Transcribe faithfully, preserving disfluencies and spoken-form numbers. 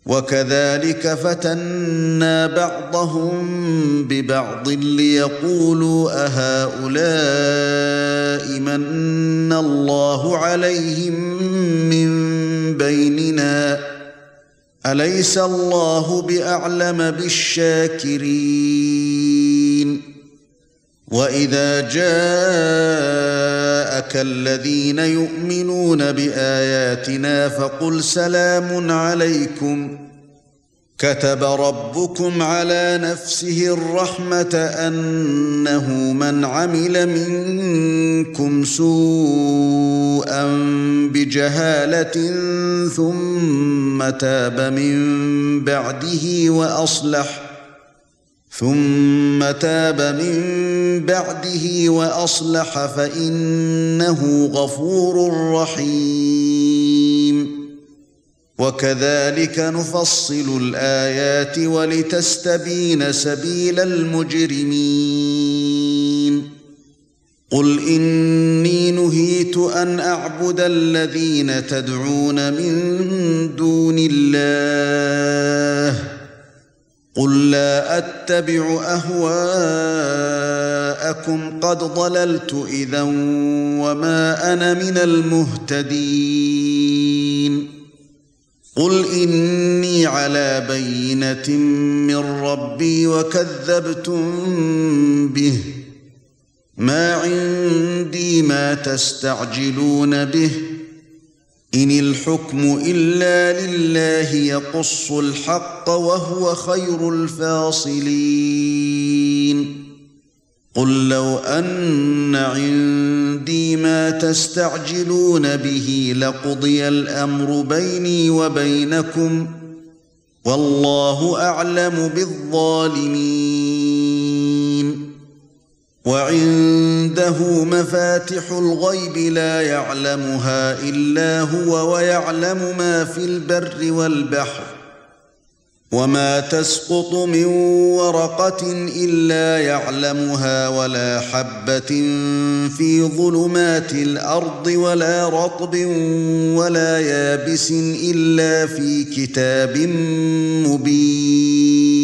وكذلك فتنا بعضهم ببعض ليقولوا أهؤلاء من الله عليهم من بيننا أليس الله بأعلم بالشاكرين وإذا جاءك الذين يؤمنون بآياتنا فقل سلام عليكم كتب ربكم على نفسه الرحمة أنه من عمل منكم سوءا بجهالة ثم تاب من بعده وأصلح ثم تاب من بعده وأصلح فإنه غفور رحيم وكذلك نفصل الآيات ولتستبين سبيل المجرمين قل إني نهيت أن أعبد الذين تدعون من دون الله قل لا أتبع أهواءكم قد ضللت إذا وما أنا من المهتدين قل إني على بينة من ربي وكذبتم به ما عندي ما تستعجلون به إن الحكم إلا لله يقص الحق وهو خير الفاصلين قل لو أن عندي ما تستعجلون به لقضي الأمر بيني وبينكم والله أعلم بالظالمين وعنده مفاتح الغيب لا يعلمها إلا هو ويعلم ما في البر والبحر وما تسقط من ورقة إلا يعلمها ولا حبة في ظلمات الأرض ولا رطب ولا يابس إلا في كتاب مبين